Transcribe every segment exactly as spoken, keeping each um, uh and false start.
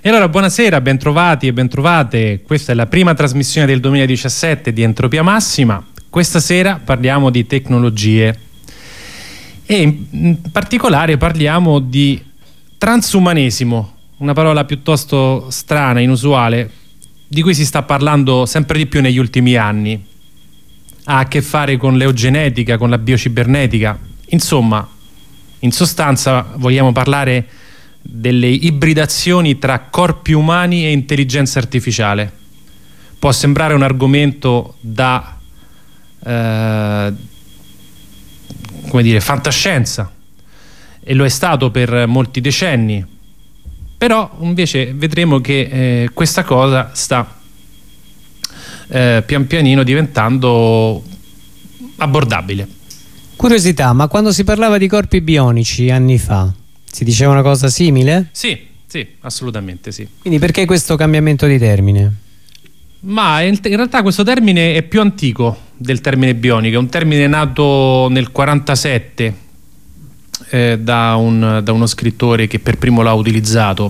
E allora buonasera, bentrovati e bentrovate. Questa è la prima trasmissione del duemiladiciassette di Entropia Massima. Questa sera parliamo di tecnologie e in particolare parliamo di transumanesimo, una parola piuttosto strana, inusuale, di cui si sta parlando sempre di più negli ultimi anni. Ha a che fare con l'eugenetica, con la biocibernetica. Insomma, in sostanza vogliamo parlare delle ibridazioni tra corpi umani e intelligenza artificiale. Può sembrare un argomento da eh, come dire, fantascienza, e lo è stato per molti decenni, però invece vedremo che eh, questa cosa sta eh, pian pianino diventando abbordabile. Curiosità, ma quando si parlava di corpi bionici anni fa si diceva una cosa simile? Sì, sì, assolutamente sì. Quindi perché questo cambiamento di termine? Ma in, in realtà questo termine è più antico del termine bionico, è un termine nato nel quarantasette eh, da, un, da uno scrittore che per primo l'ha utilizzato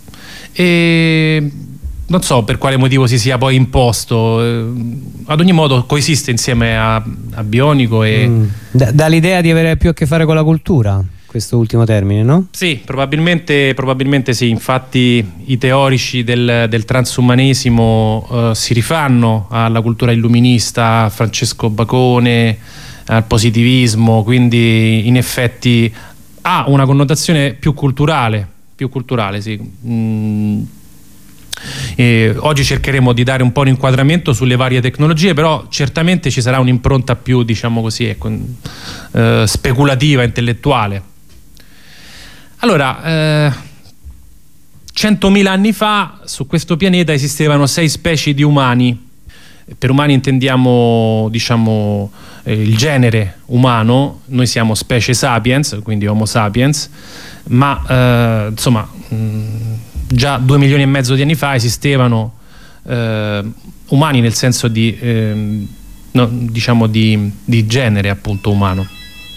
e non so per quale motivo si sia poi imposto, eh, ad ogni modo coesiste insieme a, a bionico e... Mm. Da, dà l'idea di avere più a che fare con la cultura, questo ultimo termine, no? Sì, probabilmente, probabilmente sì, infatti i teorici del, del transumanesimo eh, si rifanno alla cultura illuminista, a Francesco Bacone, al positivismo, quindi in effetti ha una connotazione più culturale, più culturale, sì. Mm. E oggi cercheremo di dare un po' un inquadramento sulle varie tecnologie, però certamente ci sarà un'impronta più, diciamo così, ecco, eh, speculativa, intellettuale. Allora, eh, centomila anni fa su questo pianeta esistevano sei specie di umani. Per umani intendiamo, diciamo, eh, il genere umano. Noi siamo specie sapiens, quindi Homo sapiens, ma eh, insomma mh, già due milioni e mezzo di anni fa esistevano eh, umani nel senso di, eh, no, diciamo di, di genere appunto umano.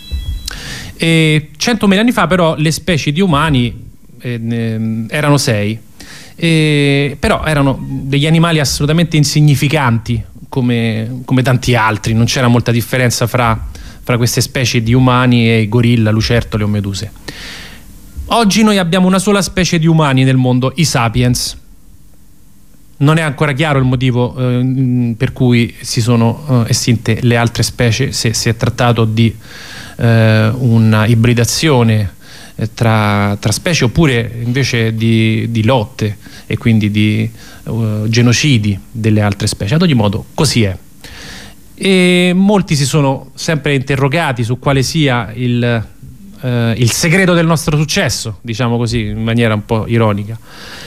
E centomila anni fa però le specie di umani eh, erano sei, e, però erano degli animali assolutamente insignificanti come, come tanti altri, non c'era molta differenza fra, fra queste specie di umani e gorilla, lucertole o meduse. Oggi noi abbiamo una sola specie di umani nel mondo, i sapiens. Non è ancora chiaro il motivo eh, per cui si sono eh, estinte le altre specie, se si è trattato di eh, una ibridazione eh, tra, tra specie oppure invece di, di lotte e quindi di uh, genocidi delle altre specie. Ad ogni modo così è. E molti si sono sempre interrogati su quale sia il, uh, il segreto del nostro successo, diciamo così in maniera un po' ironica.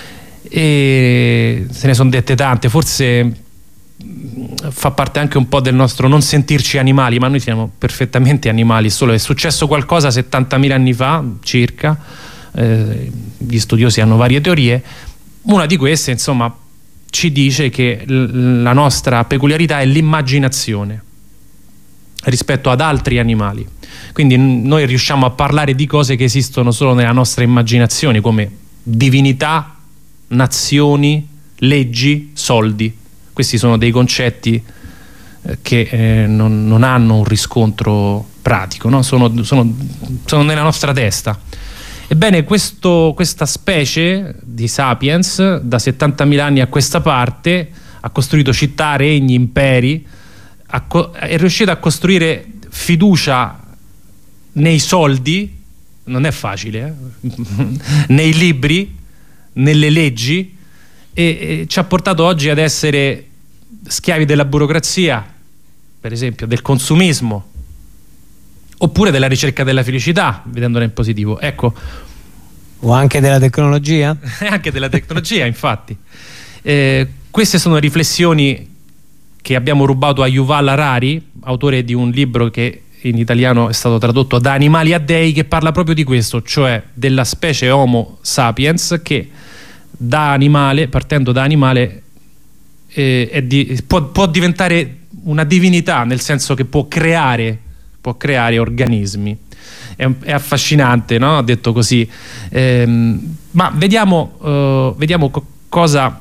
E se ne sono dette tante, forse fa parte anche un po' del nostro non sentirci animali, ma noi siamo perfettamente animali, solo è successo qualcosa settantamila anni fa circa, eh, gli studiosi hanno varie teorie, una di queste insomma ci dice che l- la nostra peculiarità è l'immaginazione rispetto ad altri animali, quindi n- noi riusciamo a parlare di cose che esistono solo nella nostra immaginazione, come divinità, nazioni, leggi, soldi. Questi sono dei concetti eh, che eh, non, non hanno un riscontro pratico, no? sono, sono, sono nella nostra testa. Ebbene, questo, questa specie di sapiens da settantamila anni a questa parte ha costruito città, regni, imperi, co- è riuscita a costruire fiducia nei soldi, non è facile, eh? nei libri, nelle leggi, e, e ci ha portato oggi ad essere schiavi della burocrazia, per esempio del consumismo, oppure della ricerca della felicità, vedendola in positivo, ecco. O anche della tecnologia? Anche della tecnologia, infatti. Eh, queste sono riflessioni che abbiamo rubato a Yuval Harari, autore di un libro che in italiano è stato tradotto Da animali a dei, che parla proprio di questo, cioè della specie Homo sapiens che da animale, partendo da animale, eh, è di, può, può diventare una divinità, nel senso che può creare, può creare organismi. è, è affascinante, no? Detto così. Ehm, ma vediamo, uh, vediamo co cosa,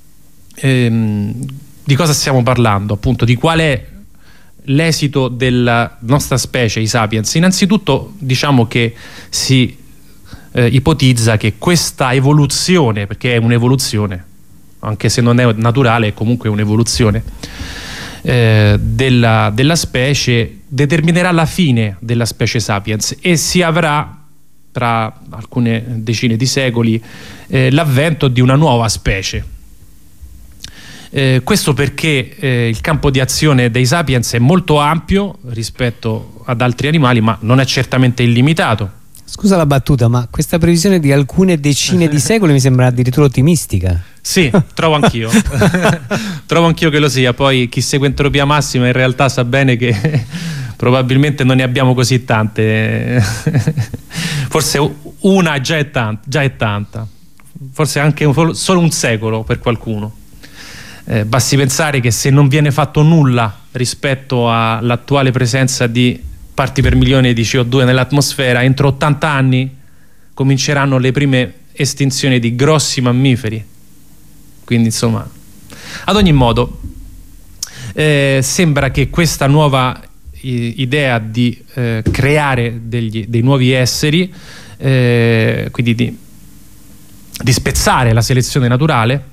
ehm, di cosa stiamo parlando, appunto, di qual è l'esito della nostra specie, i sapiens. Innanzitutto diciamo che si eh, ipotizza che questa evoluzione, perché è un'evoluzione, anche se non è naturale, è comunque un'evoluzione eh, della, della specie, determinerà la fine della specie sapiens e si avrà tra alcune decine di secoli eh, l'avvento di una nuova specie. Eh, questo perché eh, il campo di azione dei sapiens è molto ampio rispetto ad altri animali, ma non è certamente illimitato. Scusa la battuta, ma questa previsione di alcune decine di secoli mi sembra addirittura ottimistica. Sì, trovo anch'io. Trovo anch'io che lo sia. Poi chi segue Entropia Massima in realtà sa bene che probabilmente non ne abbiamo così tante. Forse una già è tanta, già è tanta. Forse anche un, solo un secolo per qualcuno. Eh, basti pensare che se non viene fatto nulla rispetto all'attuale presenza di parti per milione di C O due nell'atmosfera, entro ottanta anni cominceranno le prime estinzioni di grossi mammiferi. Quindi insomma, ad ogni modo eh, sembra che questa nuova i, idea di eh, creare degli, dei nuovi esseri, eh, quindi di, di spezzare la selezione naturale,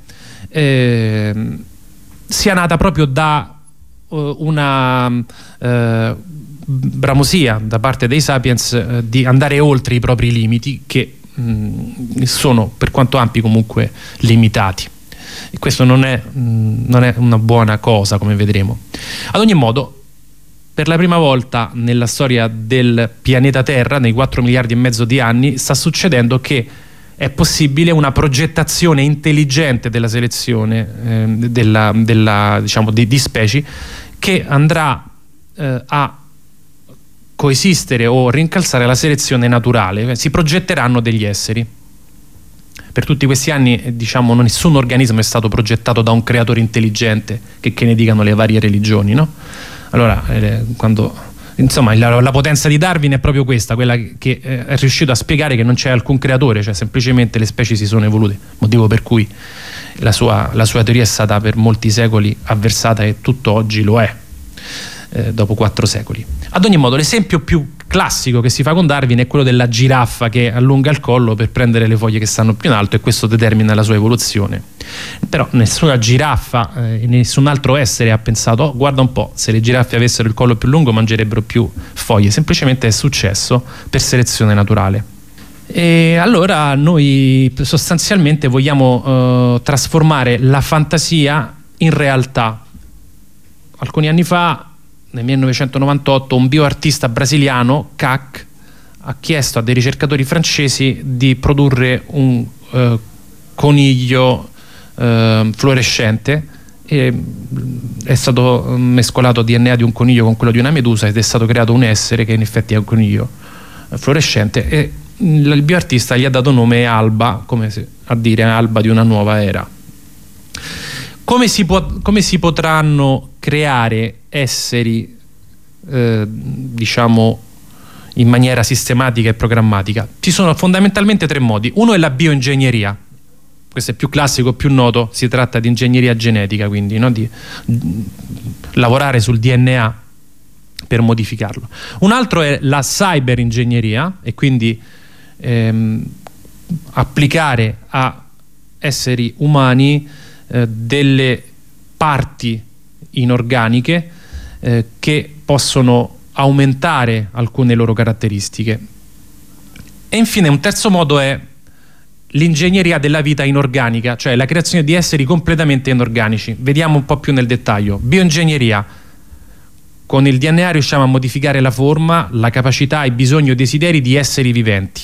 Eh, sia nata proprio da uh, una uh, bramosia da parte dei sapiens uh, di andare oltre i propri limiti, che mh, sono per quanto ampi comunque limitati, e questo non è, mh, non è una buona cosa, come vedremo. Ad ogni modo, per la prima volta nella storia del pianeta Terra, nei quattro miliardi e mezzo di anni, sta succedendo che è possibile una progettazione intelligente della selezione eh, della, della, diciamo, di, di specie, che andrà eh, a coesistere o rincalzare la selezione naturale. Si progetteranno degli esseri. Per tutti questi anni, eh, diciamo, nessun organismo è stato progettato da un creatore intelligente, che, che ne dicano le varie religioni, no? Allora, eh, quando... Insomma, la, la potenza di Darwin è proprio questa, quella che, che eh, è riuscito a spiegare che non c'è alcun creatore, cioè semplicemente le specie si sono evolute, motivo per cui la sua, la sua teoria è stata per molti secoli avversata e tutt'oggi lo è, eh, dopo quattro secoli. Ad ogni modo, l'esempio più classico che si fa con Darwin è quello della giraffa che allunga il collo per prendere le foglie che stanno più in alto, e questo determina la sua evoluzione. Però nessuna giraffa e eh, nessun altro essere ha pensato: oh, guarda un po', se le giraffe avessero il collo più lungo mangerebbero più foglie. Semplicemente è successo per selezione naturale. E allora noi sostanzialmente vogliamo eh, trasformare la fantasia in realtà. Alcuni anni fa, nel millenovecentonovantotto, un bioartista brasiliano, C A C, ha chiesto a dei ricercatori francesi di produrre un eh, coniglio eh, fluorescente, e è stato mescolato D N A di un coniglio con quello di una medusa ed è stato creato un essere che in effetti è un coniglio fluorescente, e il bioartista gli ha dato nome Alba, come se, a dire alba di una nuova era. Come si, può, come si potranno creare esseri eh, diciamo in maniera sistematica e programmatica? Ci sono fondamentalmente tre modi. Uno è la bioingegneria. Questo è più classico, più noto. Si tratta di ingegneria genetica, quindi, no? Di lavorare sul D N A per modificarlo. Un altro è la cyberingegneria, e quindi ehm, applicare a esseri umani eh, delle parti inorganiche eh, che possono aumentare alcune loro caratteristiche. E infine un terzo modo è l'ingegneria della vita inorganica, cioè la creazione di esseri completamente inorganici. Vediamo un po' più nel dettaglio. Bioingegneria: con il D N A riusciamo a modificare la forma, la capacità, i bisogni o desideri di esseri viventi.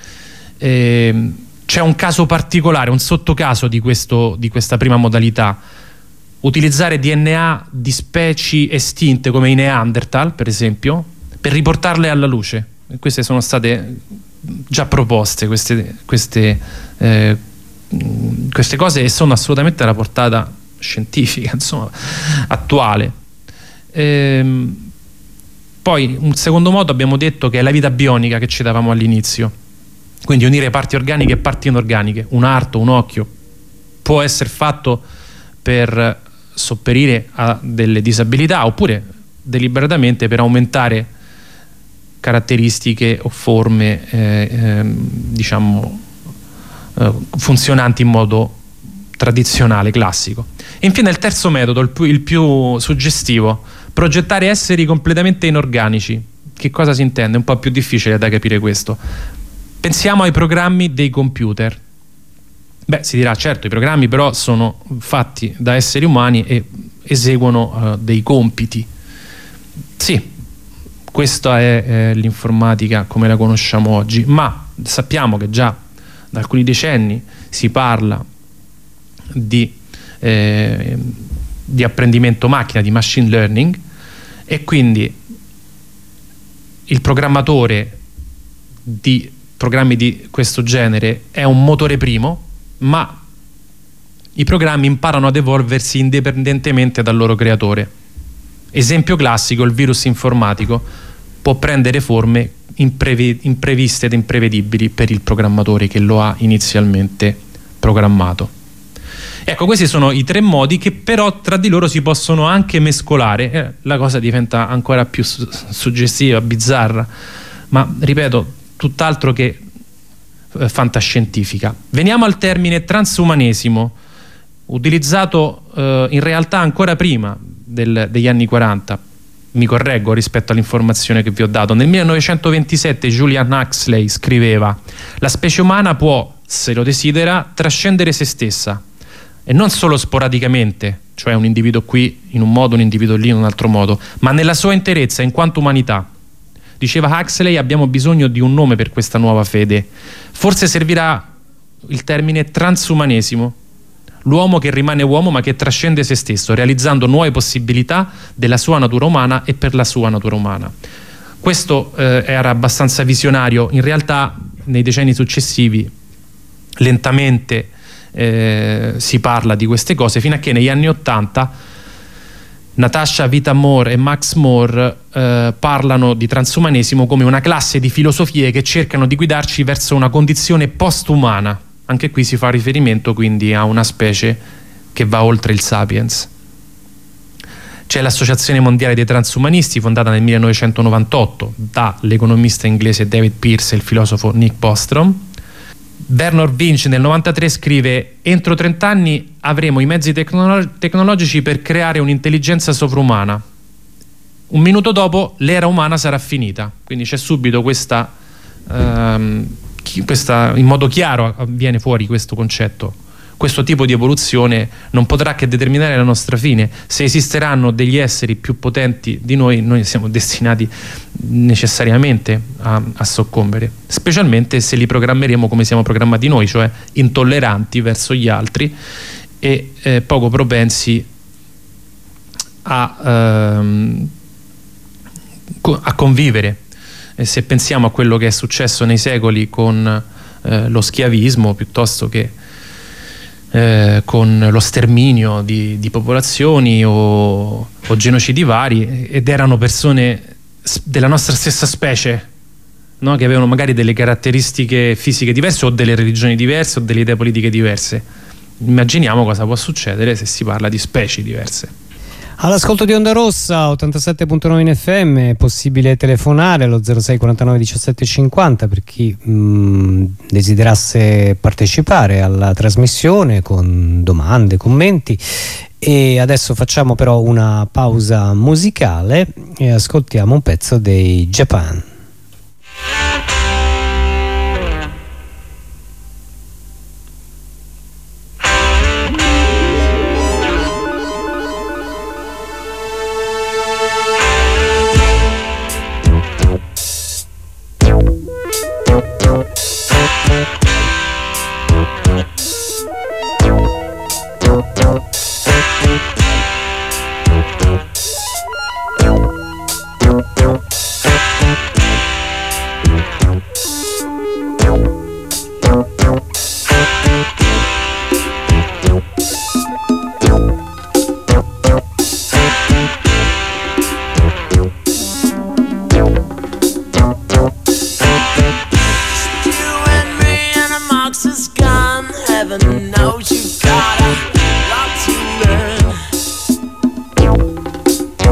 Eh, c'è un caso particolare, un sottocaso di, questo, di questa prima modalità: utilizzare D N A di specie estinte come i Neanderthal, per esempio, per riportarle alla luce. E queste sono state già proposte, queste, queste, eh, queste cose, e sono assolutamente alla portata scientifica, insomma, attuale. Ehm, Poi un secondo modo abbiamo detto che è la vita bionica che citavamo all'inizio, quindi unire parti organiche e parti inorganiche. Un arto, un occhio può essere fatto per sopperire a delle disabilità oppure deliberatamente per aumentare caratteristiche o forme eh, eh, diciamo eh, funzionanti in modo tradizionale, classico. E infine il terzo metodo, il più, il più suggestivo: progettare esseri completamente inorganici. Che cosa si intende? È un po' più difficile da capire questo. Pensiamo ai programmi dei computer. Beh, si dirà, certo, i programmi però sono fatti da esseri umani e eseguono uh, dei compiti. Sì, questa è eh, l'informatica come la conosciamo oggi, ma sappiamo che già da alcuni decenni si parla di, eh, di apprendimento macchina, di machine learning, e quindi il programmatore di programmi di questo genere è un motore primo, ma i programmi imparano ad evolversi indipendentemente dal loro creatore. Esempio classico: il virus informatico può prendere forme imprevi- impreviste ed imprevedibili per il programmatore che lo ha inizialmente programmato. Ecco, questi sono i tre modi che però tra di loro si possono anche mescolare. Eh, la cosa diventa ancora più su- suggestiva, bizzarra, ma ripeto, tutt'altro che eh, fantascientifica. Veniamo al termine transumanesimo, utilizzato eh, in realtà ancora prima del, degli anni quaranta. Mi correggo rispetto all'informazione che vi ho dato. Nel millenovecentoventisette Julian Huxley scriveva: la specie umana può, se lo desidera, trascendere se stessa, e non solo sporadicamente, cioè un individuo qui in un modo, un individuo lì in un altro modo, ma nella sua interezza in quanto umanità. Diceva Huxley: abbiamo bisogno di un nome per questa nuova fede. Forse servirà il termine transumanesimo, l'uomo che rimane uomo ma che trascende se stesso, realizzando nuove possibilità della sua natura umana e per la sua natura umana. Questo eh, era abbastanza visionario. In realtà nei decenni successivi lentamente eh, si parla di queste cose, fino a che negli anni Ottanta Natasha Vita-More e Max More eh, parlano di transumanesimo come una classe di filosofie che cercano di guidarci verso una condizione postumana. Anche qui si fa riferimento quindi a una specie che va oltre il sapiens. C'è l'Associazione Mondiale dei Transumanisti, fondata nel millenovecentonovantotto dall'economista inglese David Pearce e il filosofo Nick Bostrom. Bernard Winch nel novantatré scrive: entro trenta anni avremo i mezzi tecnolo- tecnologici per creare un'intelligenza sovrumana. Un minuto dopo l'era umana sarà finita. Quindi c'è subito questa, ehm, chi, questa in modo chiaro viene fuori questo concetto. Questo tipo di evoluzione non potrà che determinare la nostra fine. Se esisteranno degli esseri più potenti di noi, noi siamo destinati necessariamente a, a soccombere, specialmente se li programmeremo come siamo programmati noi, cioè intolleranti verso gli altri e eh, poco propensi a, ehm, a convivere. E se pensiamo a quello che è successo nei secoli con eh, lo schiavismo, piuttosto che Eh, con lo sterminio di, di popolazioni o, o genocidi vari, ed erano persone della nostra stessa specie, no? Che avevano magari delle caratteristiche fisiche diverse o delle religioni diverse o delle idee politiche diverse. Immaginiamo cosa può succedere se si parla di specie diverse. All'ascolto di Onda Rossa ottantasette virgola nove in F M è possibile telefonare allo zero sei quarantanove diciassette cinquanta per chi mh, desiderasse partecipare alla trasmissione con domande, commenti. E adesso facciamo però una pausa musicale e ascoltiamo un pezzo dei Japan.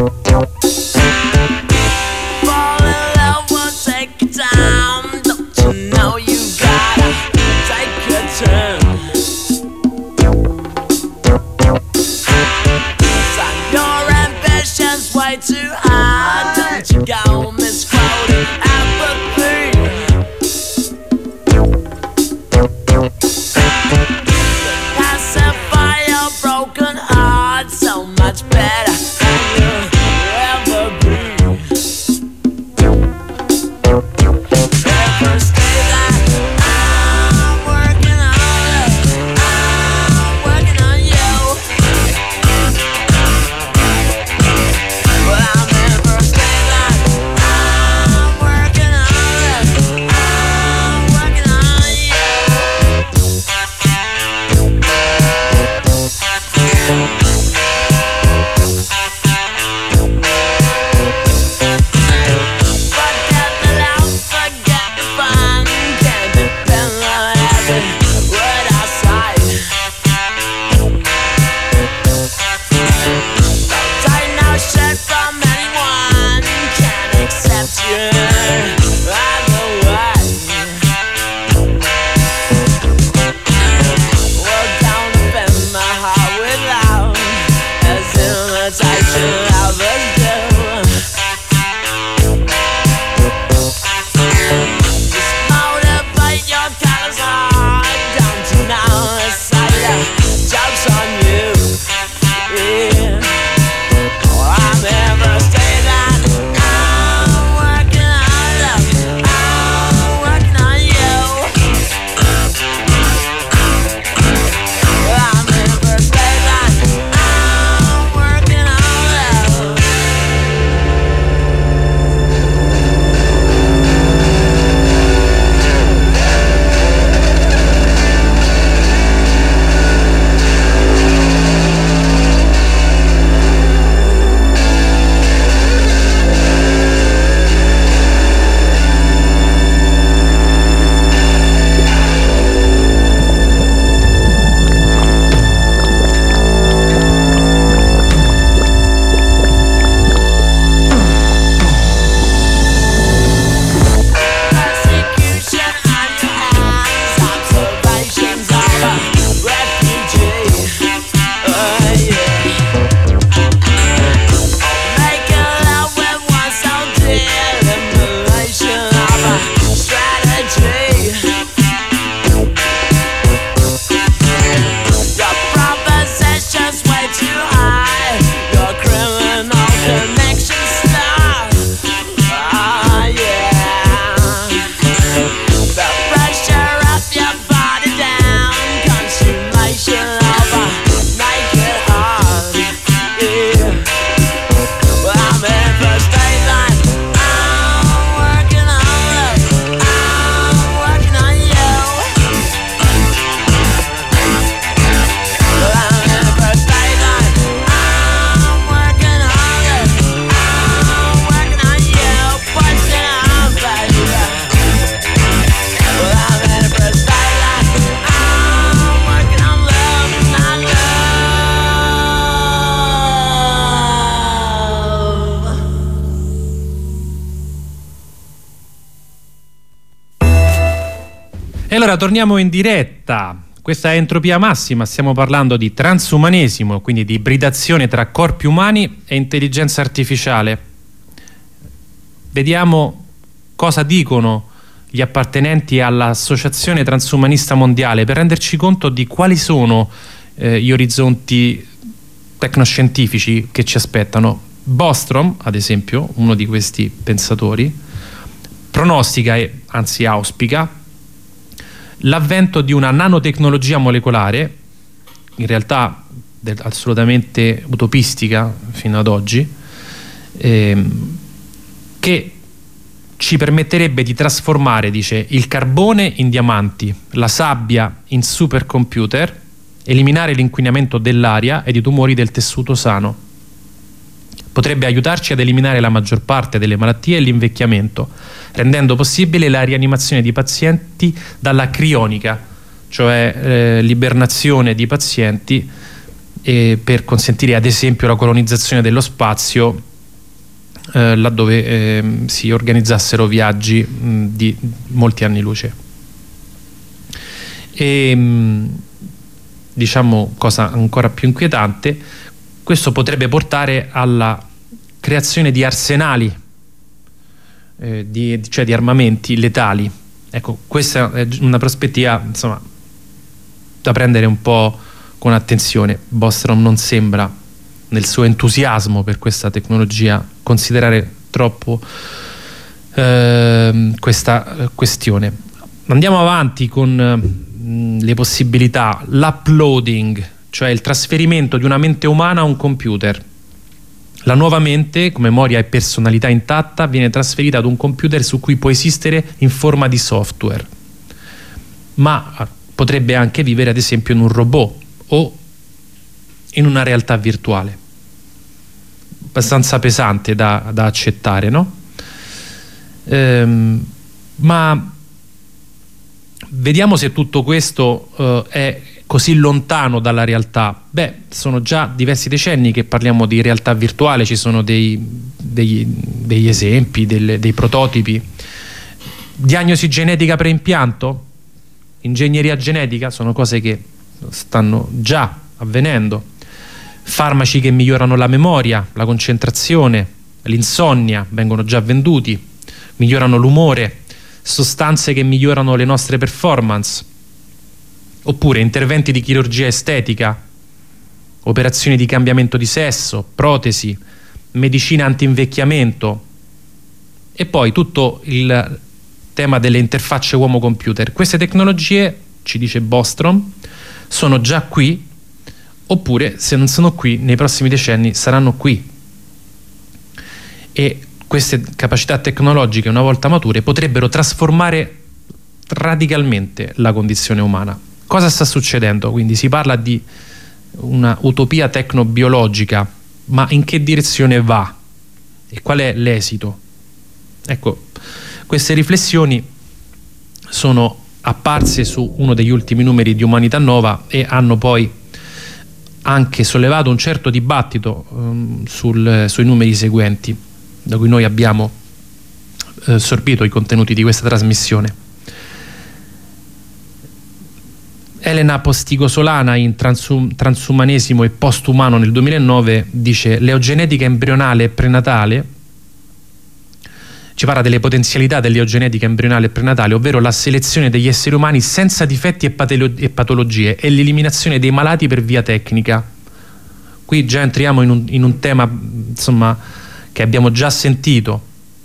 E allora torniamo in diretta. Questa è Entropia Massima, stiamo parlando di transumanesimo, quindi di ibridazione tra corpi umani e intelligenza artificiale. Vediamo cosa dicono gli appartenenti all'Associazione Transumanista Mondiale per renderci conto di quali sono eh, gli orizzonti tecnoscientifici che ci aspettano. Bostrom, ad esempio, uno di questi pensatori, pronostica e anzi auspica l'avvento di una nanotecnologia molecolare, in realtà assolutamente utopistica fino ad oggi, ehm, che ci permetterebbe di trasformare, dice, il carbone in diamanti, la sabbia in supercomputer, eliminare l'inquinamento dell'aria e i tumori del tessuto sano. Potrebbe aiutarci ad eliminare la maggior parte delle malattie e l'invecchiamento, rendendo possibile la rianimazione di pazienti dalla crionica, cioè eh, l'ibernazione di pazienti, eh, per consentire ad esempio la colonizzazione dello spazio eh, laddove eh, si organizzassero viaggi mh, di molti anni luce. E mh, diciamo, cosa ancora più inquietante, questo potrebbe portare alla creazione di arsenali, eh, di, cioè di armamenti letali. Ecco, questa è una prospettiva, insomma, da prendere un po' con attenzione. Bostrom non sembra, nel suo entusiasmo per questa tecnologia, considerare troppo eh, questa questione. Andiamo avanti con mh, le possibilità. L'uploading, cioè il trasferimento di una mente umana a un computer. La nuova mente, con memoria e personalità intatta, viene trasferita ad un computer su cui può esistere in forma di software, ma potrebbe anche vivere ad esempio in un robot o in una realtà virtuale. Abbastanza pesante da, da accettare, no? Ehm, ma vediamo se tutto questo eh, è così lontano dalla realtà. Beh, sono già diversi decenni che parliamo di realtà virtuale, ci sono dei, dei, degli esempi, delle, dei prototipi. Diagnosi genetica preimpianto, ingegneria genetica, sono cose che stanno già avvenendo. Farmaci che migliorano la memoria, la concentrazione, l'insonnia, vengono già venduti, migliorano l'umore, sostanze che migliorano le nostre performance, oppure interventi di chirurgia estetica, operazioni di cambiamento di sesso, protesi, medicina anti-invecchiamento, e poi tutto il tema delle interfacce uomo-computer. Queste tecnologie, ci dice Bostrom, sono già qui, oppure se non sono qui nei prossimi decenni saranno qui, e queste capacità tecnologiche, una volta mature, potrebbero trasformare radicalmente la condizione umana. Cosa sta succedendo? Quindi si parla di una utopia tecnobiologica, ma in che direzione va? E qual è l'esito? Ecco, queste riflessioni sono apparse su uno degli ultimi numeri di Umanità Nova e hanno poi anche sollevato un certo dibattito um, sul, sui numeri seguenti, da cui noi abbiamo eh, sorbito i contenuti di questa trasmissione. Elena Postigo-Solana, in Transum- Transumanesimo e Postumano nel duemilanove, dice: l'eugenetica embrionale e prenatale, ci parla delle potenzialità dell'eugenetica embrionale e prenatale, ovvero la selezione degli esseri umani senza difetti e, patolo- e patologie e l'eliminazione dei malati per via tecnica. Qui già entriamo in un, in un tema, insomma, che abbiamo già sentito.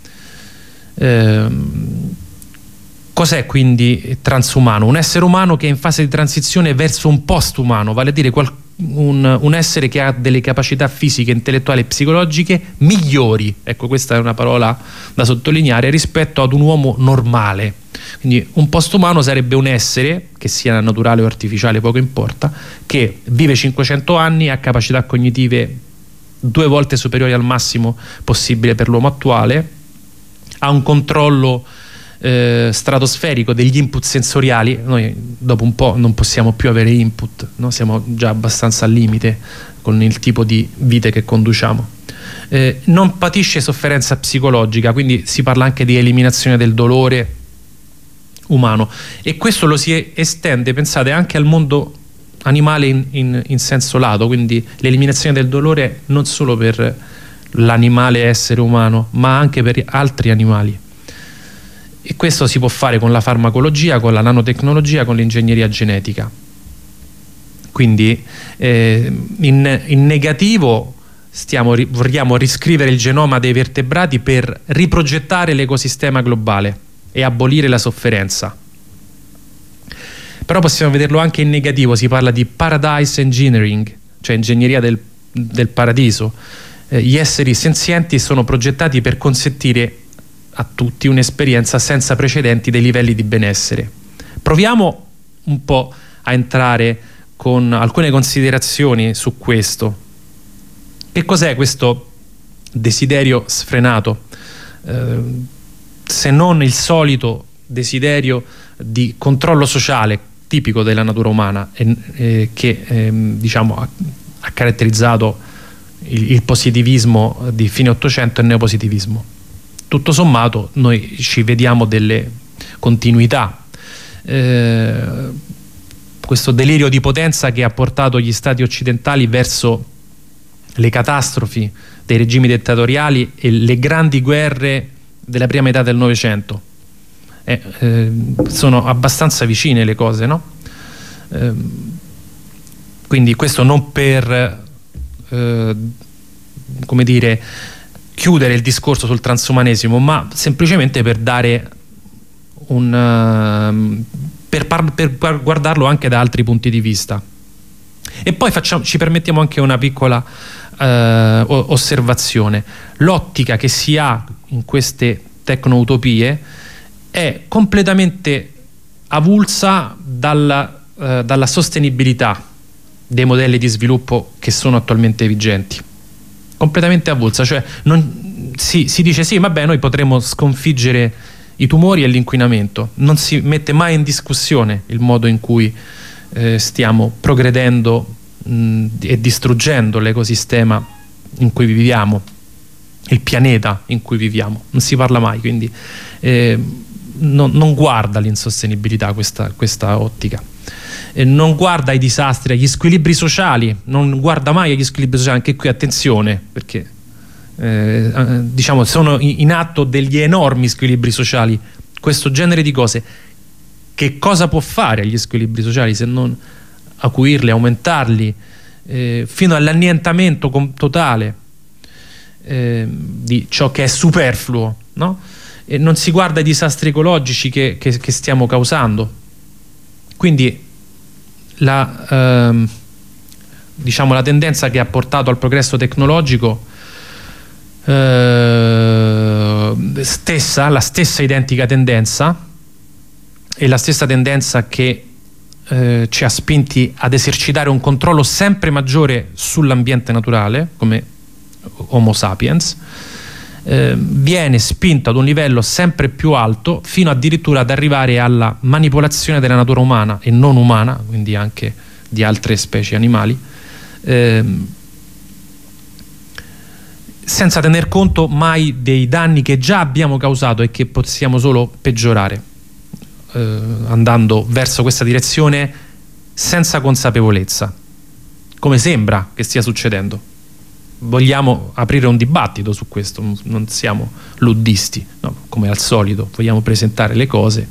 Ehm, Cos'è quindi transumano? Un essere umano che è in fase di transizione verso un postumano, vale a dire qual- un, un essere che ha delle capacità fisiche, intellettuali e psicologiche migliori, ecco, questa è una parola da sottolineare, rispetto ad un uomo normale. Quindi un postumano sarebbe un essere, che sia naturale o artificiale, poco importa, che vive cinquecento anni, ha capacità cognitive due volte superiori al massimo possibile per l'uomo attuale, ha un controllo Eh, stratosferico degli input sensoriali. Noi dopo un po' non possiamo più avere input, no? Siamo già abbastanza al limite con il tipo di vite che conduciamo. Eh, non patisce sofferenza psicologica, quindi si parla anche di eliminazione del dolore umano, e questo lo si estende, pensate, anche al mondo animale in, in, in senso lato, quindi l'eliminazione del dolore non solo per l'animale essere umano, ma anche per altri animali. E questo si può fare con la farmacologia, con la nanotecnologia, con l'ingegneria genetica. Quindi eh, in, in negativo stiamo, vogliamo riscrivere il genoma dei vertebrati per riprogettare l'ecosistema globale e abolire la sofferenza. Però possiamo vederlo anche in negativo, si parla di paradise engineering, cioè ingegneria del, del paradiso. Eh, gli esseri senzienti sono progettati per consentire a tutti un'esperienza senza precedenti dei livelli di benessere. Proviamo un po' a entrare con alcune considerazioni su questo. Che cos'è questo desiderio sfrenato? Eh, se non il solito desiderio di controllo sociale tipico della natura umana, e, eh, che eh, diciamo ha, ha caratterizzato il, il positivismo di fine Ottocento e il neopositivismo. Tutto sommato noi ci vediamo delle continuità. Eh, questo delirio di potenza che ha portato gli stati occidentali verso le catastrofi dei regimi dittatoriali e le grandi guerre della prima metà del Novecento. Eh, eh, sono abbastanza vicine le cose, no? Eh, quindi questo non per eh, come dire chiudere il discorso sul transumanesimo, ma semplicemente per dare un uh, per, per guardarlo anche da altri punti di vista. E poi facciamo, ci permettiamo anche una piccola uh, osservazione: l'ottica che si ha in queste tecno-utopie è completamente avulsa dalla, uh, dalla sostenibilità dei modelli di sviluppo che sono attualmente vigenti. Completamente avulsa, cioè non, si, si dice sì, vabbè, noi potremo sconfiggere i tumori e l'inquinamento, non si mette mai in discussione il modo in cui eh, stiamo progredendo mh, e distruggendo l'ecosistema in cui viviamo, il pianeta in cui viviamo, non si parla mai, quindi eh, non, non guarda l'insostenibilità questa, questa ottica. Eh, non guarda ai disastri, agli squilibri sociali, non guarda mai agli squilibri sociali. Anche qui attenzione, perché eh, diciamo sono in, in atto degli enormi squilibri sociali. Questo genere di cose, che cosa può fare agli squilibri sociali se non acuirli, aumentarli, eh, fino all'annientamento totale eh, di ciò che è superfluo, no? E non si guarda ai disastri ecologici che, che, che stiamo causando. Quindi la, ehm, diciamo, la tendenza che ha portato al progresso tecnologico eh, stessa, la stessa identica tendenza, e la stessa tendenza che eh, ci ha spinti ad esercitare un controllo sempre maggiore sull'ambiente naturale come Homo sapiens, eh, viene spinto ad un livello sempre più alto, fino addirittura ad arrivare alla manipolazione della natura umana e non umana, quindi anche di altre specie animali, eh, senza tener conto mai dei danni che già abbiamo causato e che possiamo solo peggiorare, eh, andando verso questa direzione senza consapevolezza, come sembra che stia succedendo. Vogliamo aprire un dibattito su questo, non siamo luddisti, no? Come al solito vogliamo presentare le cose,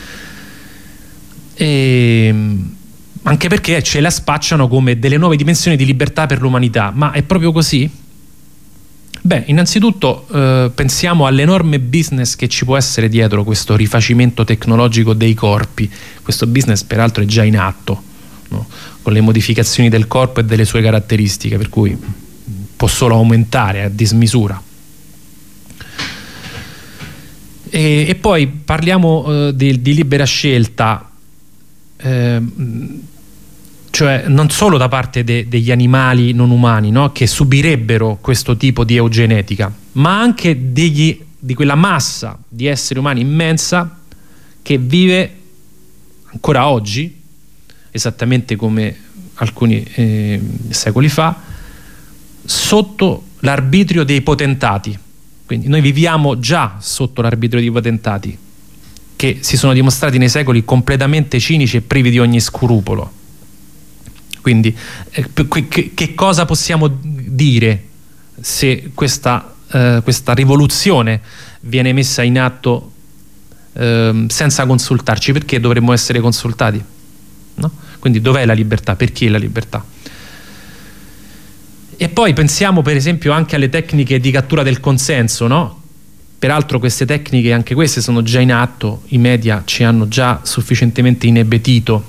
e anche perché ce la spacciano come delle nuove dimensioni di libertà per l'umanità. Ma è proprio così? Beh, innanzitutto eh, pensiamo all'enorme business che ci può essere dietro questo rifacimento tecnologico dei corpi. Questo business peraltro è già in atto, no? Con le modificazioni del corpo e delle sue caratteristiche, per cui può solo aumentare a dismisura. E, e poi parliamo eh, di, di libera scelta, eh, cioè non solo da parte de, degli animali non umani, no? Che subirebbero questo tipo di eugenetica, ma anche degli, di quella massa di esseri umani immensa che vive ancora oggi, esattamente come alcuni eh, secoli fa, sotto l'arbitrio dei potentati. Quindi noi viviamo già sotto l'arbitrio dei potentati, che si sono dimostrati nei secoli completamente cinici e privi di ogni scrupolo. Quindi eh, che, che cosa possiamo dire se questa, eh, questa rivoluzione viene messa in atto eh, senza consultarci? Perché dovremmo essere consultati? No? Quindi dov'è la libertà? Perché la libertà? E poi pensiamo per esempio anche alle tecniche di cattura del consenso, no? Peraltro queste tecniche, anche queste, sono già in atto, i media ci hanno già sufficientemente inebetito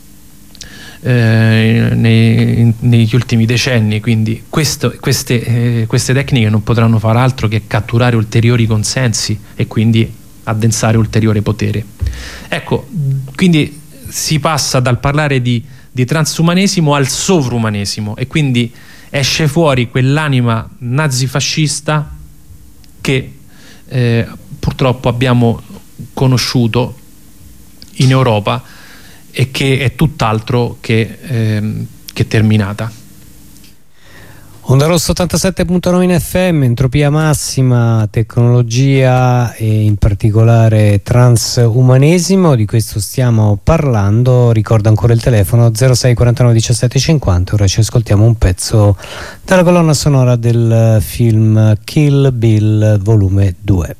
eh, nei, negli ultimi decenni, quindi questo, queste, eh, queste tecniche non potranno far altro che catturare ulteriori consensi e quindi addensare ulteriore potere. Ecco, quindi si passa dal parlare di, di transumanesimo al sovrumanesimo, e quindi esce fuori quell'anima nazifascista che eh, purtroppo abbiamo conosciuto in Europa e che è tutt'altro che, eh, che terminata. Onda Rossa ottantasette punto nove in F M, entropia massima, tecnologia e in particolare transumanesimo, di questo stiamo parlando. Ricordo ancora il telefono zero sei quarantanove diciassette cinquanta. Ora ci ascoltiamo un pezzo dalla colonna sonora del film Kill Bill volume due.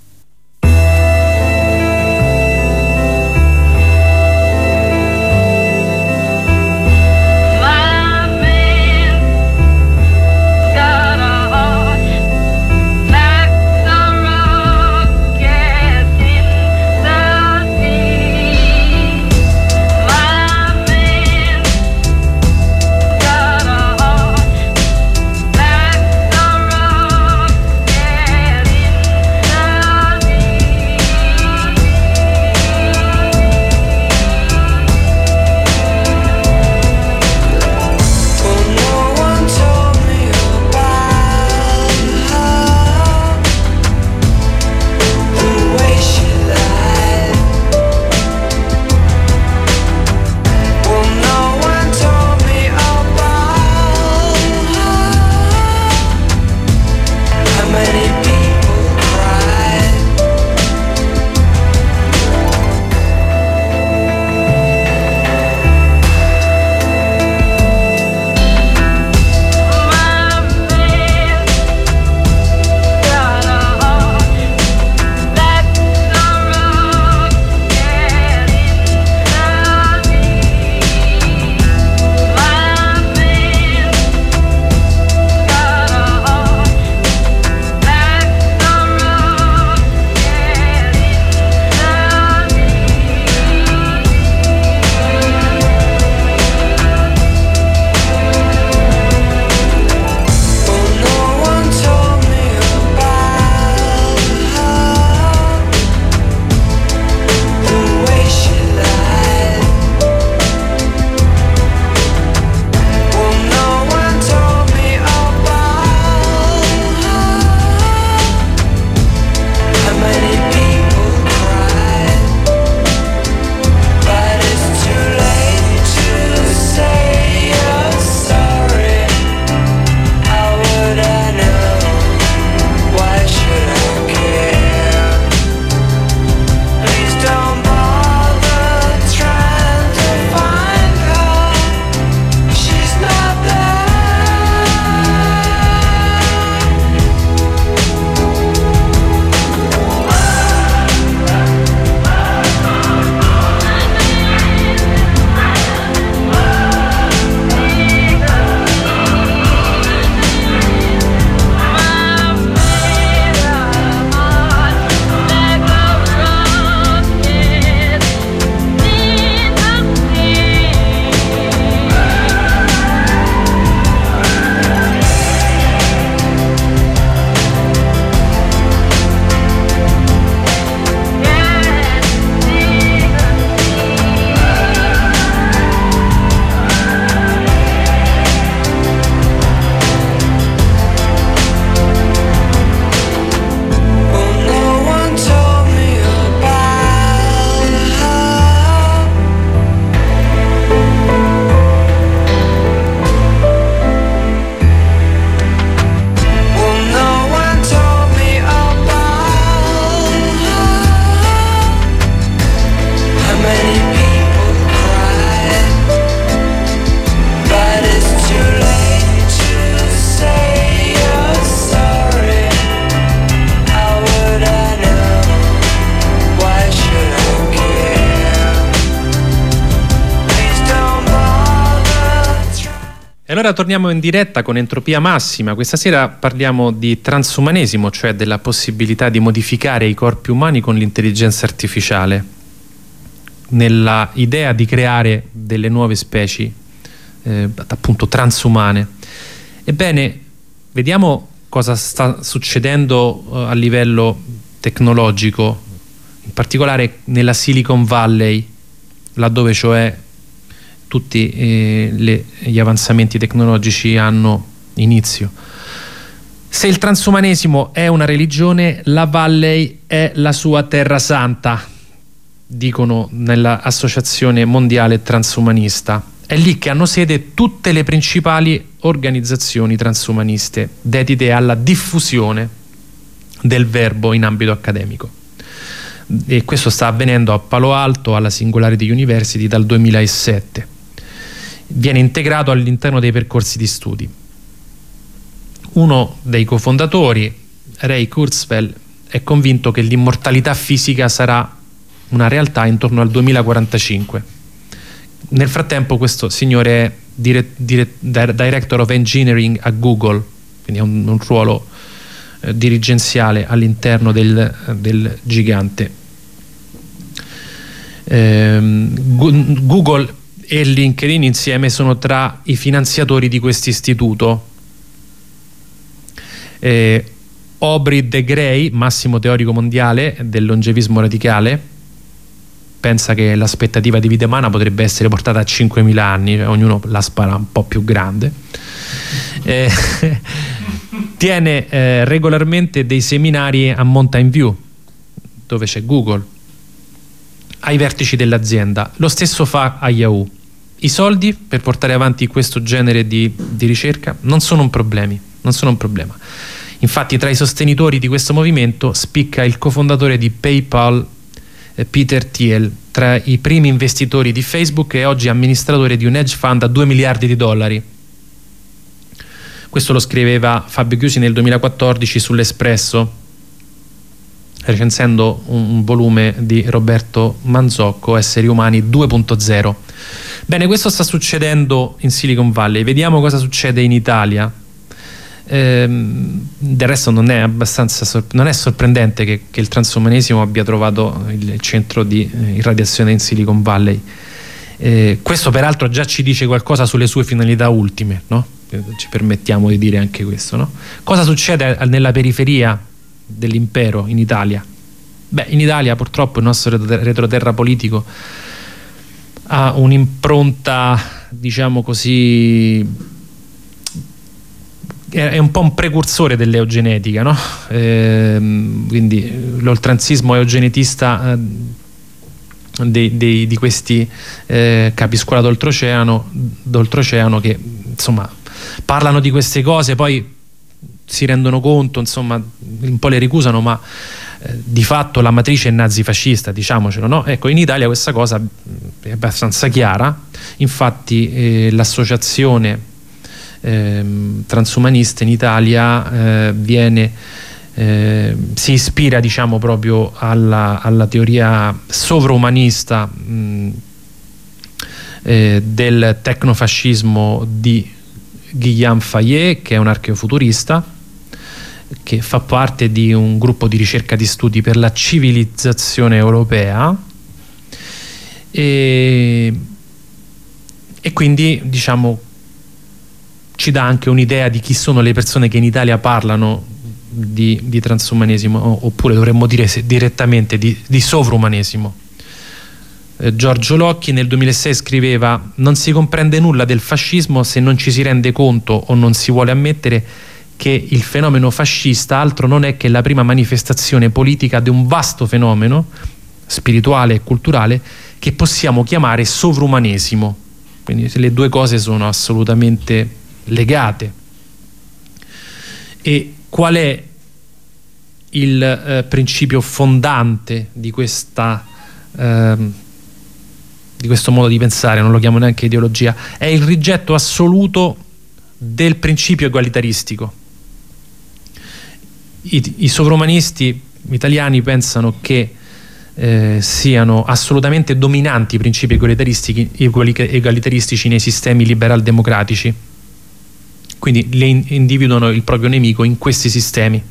E allora torniamo in diretta con Entropia Massima. Questa sera parliamo di transumanesimo, cioè della possibilità di modificare i corpi umani con l'intelligenza artificiale, nella idea di creare delle nuove specie eh, appunto transumane. Ebbene, vediamo cosa sta succedendo uh, a livello tecnologico, in particolare nella Silicon Valley, laddove cioè tutti eh, le, gli avanzamenti tecnologici hanno inizio. Se il transumanesimo è una religione, la Valley è la sua terra santa, dicono nell'Associazione Mondiale Transumanista. È lì che hanno sede tutte le principali organizzazioni transumaniste dedite alla diffusione del verbo in ambito accademico. E questo sta avvenendo a Palo Alto alla Singularity University dal duemilasette. Viene integrato all'interno dei percorsi di studi. Uno dei cofondatori, Ray Kurzweil, è convinto che l'immortalità fisica sarà una realtà intorno al duemilaquarantacinque. Nel frattempo questo signore è dire, dire, Director of Engineering a Google, quindi è un, un ruolo eh, dirigenziale all'interno del, del gigante. Eh, Google e LinkedIn insieme sono tra i finanziatori di questo istituto. Eh, Aubrey de Grey, massimo teorico mondiale del longevismo radicale, pensa che l'aspettativa di vita umana potrebbe essere portata a cinquemila anni, cioè ognuno la spara un po' più grande. Eh, tiene eh, regolarmente dei seminari a Mountain View, dove c'è Google, ai vertici dell'azienda. Lo stesso fa a Yahoo. I soldi per portare avanti questo genere di, di ricerca non sono un problema, non sono un problema. Infatti tra i sostenitori di questo movimento spicca il cofondatore di PayPal, eh, Peter Thiel, tra i primi investitori di Facebook e oggi amministratore di un hedge fund a due miliardi di dollari. Questo lo scriveva Fabio Chiusi nel duemilaquattordici sull'Espresso, recensendo un volume di Roberto Manzocco, Esseri umani due punto zero. Bene, questo sta succedendo in Silicon Valley. Vediamo cosa succede in Italia. Ehm, del resto non è abbastanza sorp- non è sorprendente che, che il transumanesimo abbia trovato il, il centro di eh, irradiazione in Silicon Valley. Eh, questo peraltro già ci dice qualcosa sulle sue finalità ultime, no? Ci permettiamo di dire anche questo, no? Cosa succede nella periferia dell'impero in Italia? Beh, in Italia purtroppo il nostro retroterra politico ha un'impronta, diciamo così, è un po' un precursore dell'eugenetica, no? Ehm, quindi l'oltranzismo eugenetista eh, dei, dei, di questi eh, capiscuola d'oltreoceano, d'oltreoceano che insomma parlano di queste cose, poi si rendono conto, insomma un po' le ricusano, ma eh, di fatto la matrice è nazifascista, diciamocelo, no? Ecco, in Italia questa cosa è abbastanza chiara. Infatti eh, l'associazione eh, transumanista in Italia eh, viene eh, si ispira, diciamo, proprio alla, alla teoria sovraumanista mh, eh, del tecnofascismo di Guillaume Fayet, che è un archeofuturista che fa parte di un gruppo di ricerca di studi per la civilizzazione europea, e, e quindi, diciamo, ci dà anche un'idea di chi sono le persone che in Italia parlano di, di transumanesimo, oppure dovremmo dire se, direttamente di, di sovrumanesimo. eh, Giorgio Locchi nel duemilasei scriveva: non si comprende nulla del fascismo se non ci si rende conto o non si vuole ammettere che il fenomeno fascista altro non è che la prima manifestazione politica di un vasto fenomeno spirituale e culturale che possiamo chiamare sovrumanesimo. Quindi le due cose sono assolutamente legate. E qual è il eh, principio fondante di questa eh, di questo modo di pensare? Non lo chiamo neanche ideologia. È il rigetto assoluto del principio egualitaristico. I, i sovrumanisti italiani pensano che eh, siano assolutamente dominanti i principi egualitaristici, egualitaristici nei sistemi liberal democratici, quindi le individuano il proprio nemico in questi sistemi.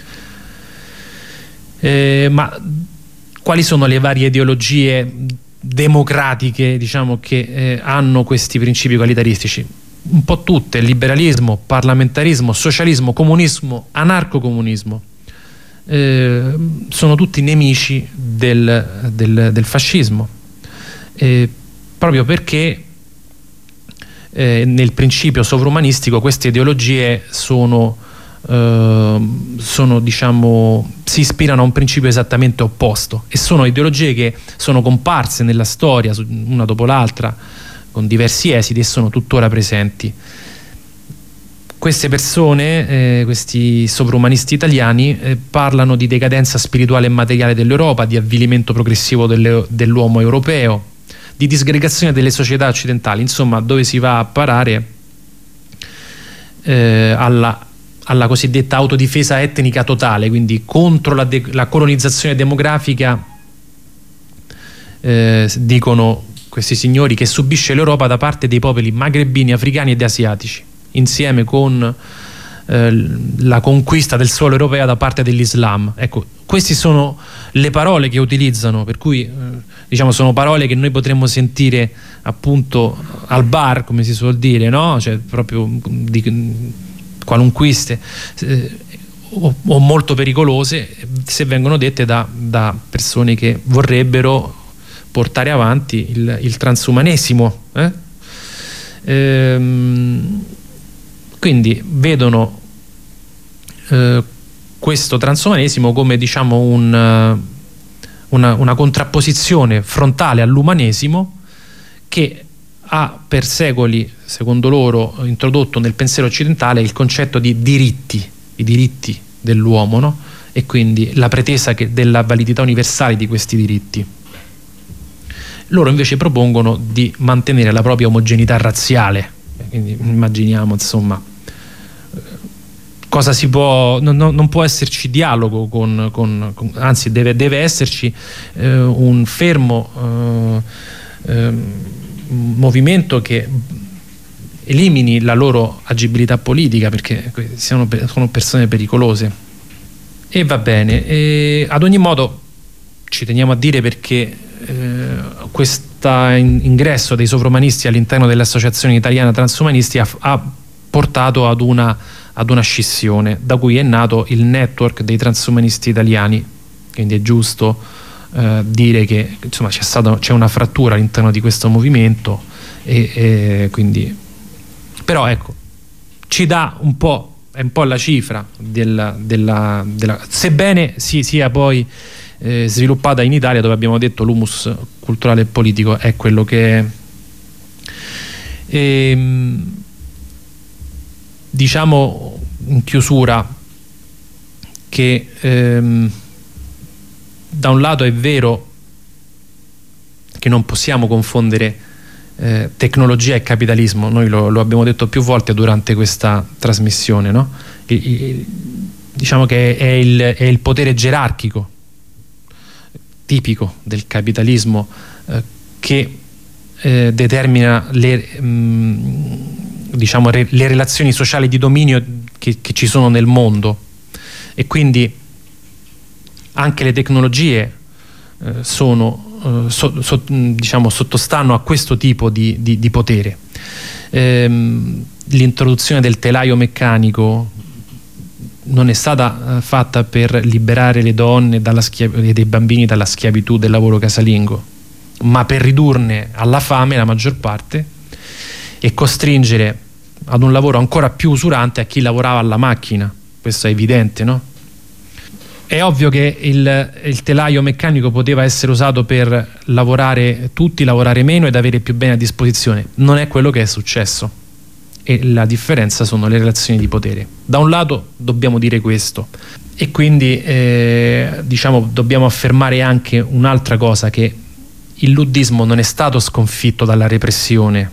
Eh, ma quali sono le varie ideologie democratiche, diciamo, che eh, hanno questi principi egualitaristici? Un po' tutte: liberalismo, parlamentarismo, socialismo, comunismo, anarcocomunismo. Eh, sono tutti nemici del, del, del fascismo, eh, proprio perché eh, nel principio sovrumanistico queste ideologie sono, eh, sono diciamo, si ispirano a un principio esattamente opposto, e sono ideologie che sono comparse nella storia una dopo l'altra con diversi esiti e sono tuttora presenti. queste persone, eh, questi sovrumanisti italiani, eh, parlano di decadenza spirituale e materiale dell'Europa, di avvilimento progressivo delle, dell'uomo europeo, di disgregazione delle società occidentali, insomma, dove si va a parare eh, alla, alla cosiddetta autodifesa etnica totale, quindi contro la, la colonizzazione demografica, eh, dicono questi signori, che subisce l'Europa da parte dei popoli magrebini, africani ed asiatici, insieme con eh, la conquista del suolo europeo da parte dell'Islam. Ecco, queste sono le parole che utilizzano, per cui eh, diciamo sono parole che noi potremmo sentire appunto al bar, come si suol dire, no? Cioè proprio di qualunquiste eh, o, o molto pericolose se vengono dette da, da persone che vorrebbero portare avanti il, il transumanesimo, eh? Ehm, quindi vedono eh, questo transumanesimo come, diciamo, un, una, una contrapposizione frontale all'umanesimo, che ha per secoli, secondo loro, introdotto nel pensiero occidentale il concetto di diritti, i diritti dell'uomo, no? E quindi la pretesa che della validità universale di questi diritti. Loro invece propongono di mantenere la propria omogeneità razziale, quindi immaginiamo, insomma, cosa si può, non, non può esserci dialogo con, con, con anzi deve, deve esserci eh, un fermo eh, eh, movimento che elimini la loro agibilità politica, perché sono, sono persone pericolose. E va bene, e ad ogni modo ci teniamo a dire, perché Eh, questo ingresso dei sovrumanisti all'interno dell'Associazione Italiana Transumanisti ha, ha portato ad una, ad una scissione, da cui è nato il network dei transumanisti italiani. Quindi è giusto eh, dire che, insomma, c'è stata, c'è una frattura all'interno di questo movimento, e, e quindi, però ecco, ci dà un po', è un po' la cifra della, della, della sebbene si sia poi Eh, sviluppata in Italia, dove abbiamo detto l'humus culturale e politico è quello che è. E, diciamo in chiusura che ehm, da un lato è vero che non possiamo confondere eh, tecnologia e capitalismo, noi lo, lo abbiamo detto più volte durante questa trasmissione, no? E, e, diciamo che è il, è il potere gerarchico tipico del capitalismo eh, che eh, determina le, mh, diciamo, re, le relazioni sociali di dominio che, che ci sono nel mondo, e quindi anche le tecnologie eh, sono, eh, so, so, diciamo, sottostanno a questo tipo di, di, di potere. Ehm, l'introduzione del telaio meccanico non è stata uh, fatta per liberare le donne dalla e dei bambini dalla schiavitù del lavoro casalingo, ma per ridurne alla fame la maggior parte e costringere ad un lavoro ancora più usurante a chi lavorava alla macchina. Questo è evidente, no? È ovvio che il, il telaio meccanico poteva essere usato per lavorare tutti, lavorare meno ed avere più beni a disposizione. Non è quello che è successo. E la differenza sono le relazioni di potere. Da un lato dobbiamo dire questo, e quindi eh, diciamo dobbiamo affermare anche un'altra cosa, che il luddismo non è stato sconfitto dalla repressione,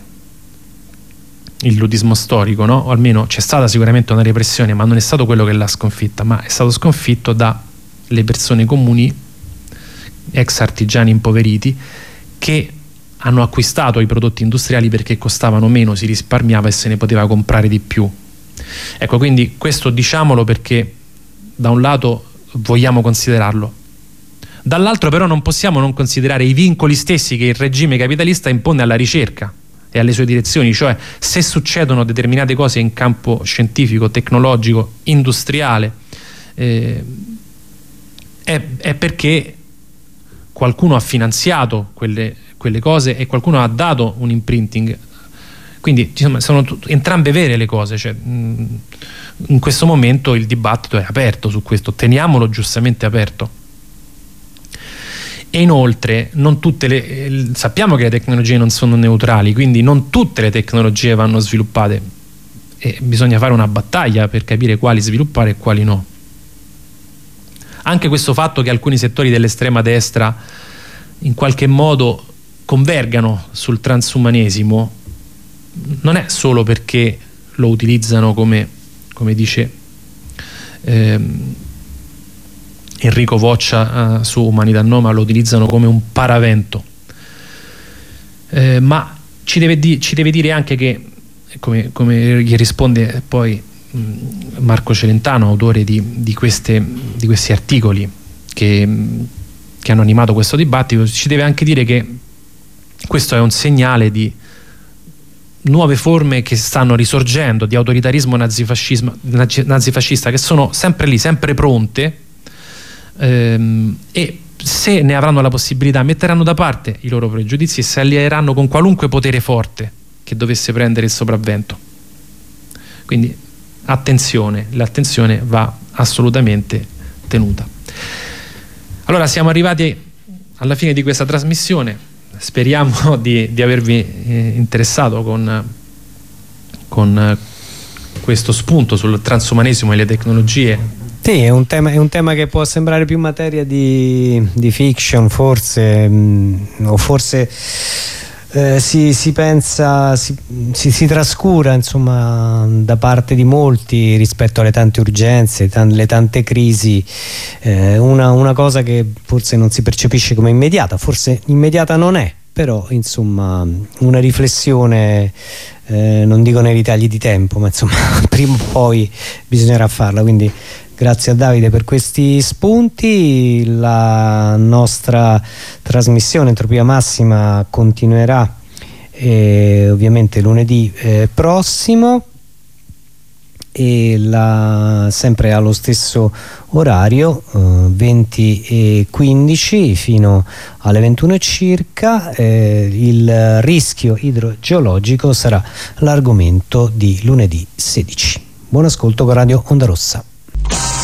il luddismo storico, no? O almeno c'è stata sicuramente una repressione, ma non è stato quello che l'ha sconfitta, ma è stato sconfitto dalle persone comuni, ex artigiani impoveriti, che hanno acquistato i prodotti industriali perché costavano meno, si risparmiava e se ne poteva comprare di più. Ecco, quindi questo diciamolo perché da un lato vogliamo considerarlo, dall'altro però non possiamo non considerare i vincoli stessi che il regime capitalista impone alla ricerca e alle sue direzioni. Cioè, se succedono determinate cose in campo scientifico, tecnologico, industriale, eh, è, è perché qualcuno ha finanziato quelle quelle cose e qualcuno ha dato un imprinting. Quindi insomma, sono entrambe vere le cose, cioè, mh, in questo momento il dibattito è aperto su questo, teniamolo giustamente aperto. E inoltre non tutte le, eh, sappiamo che le tecnologie non sono neutrali, quindi non tutte le tecnologie vanno sviluppate. e bisogna fare una battaglia per capire quali sviluppare e quali no. Anche questo fatto che alcuni settori dell'estrema destra in qualche modo convergano sul transumanesimo non è solo perché lo utilizzano come, come dice ehm, Enrico Voccia eh, su Umanità Noma, lo utilizzano come un paravento, eh, ma ci deve, di, ci deve dire anche che, come, come gli risponde poi mh, Marco Celentano, autore di, di, queste, di questi articoli che, che hanno animato questo dibattito, ci deve anche dire che questo è un segnale di nuove forme che stanno risorgendo di autoritarismo nazifascismo, nazifascista, che sono sempre lì, sempre pronte, ehm, e se ne avranno la possibilità metteranno da parte i loro pregiudizi e si allieeranno con qualunque potere forte che dovesse prendere il sopravvento. Quindi attenzione, l'attenzione va assolutamente tenuta. Allora siamo arrivati alla fine di questa trasmissione, speriamo di, di avervi eh, interessato con, con questo spunto sul transumanesimo e le tecnologie. Sì, è un tema, è un tema che può sembrare più materia di, di fiction forse, mh, o forse eh, si, si pensa, si, si, si trascura insomma da parte di molti rispetto alle tante urgenze, tan, le tante crisi, eh, una, una cosa che forse non si percepisce come immediata, forse immediata non è, però insomma una riflessione, eh, non dico nei ritagli di tempo, ma insomma prima o poi bisognerà farla, quindi grazie a Davide per questi spunti. La nostra trasmissione Entropia Massima continuerà eh, ovviamente lunedì eh, prossimo, e la, sempre allo stesso orario, eh, venti e quindici fino alle ventuno circa. Eh, il rischio idrogeologico sarà l'argomento di lunedì sedici. Buon ascolto con Radio Onda Rossa.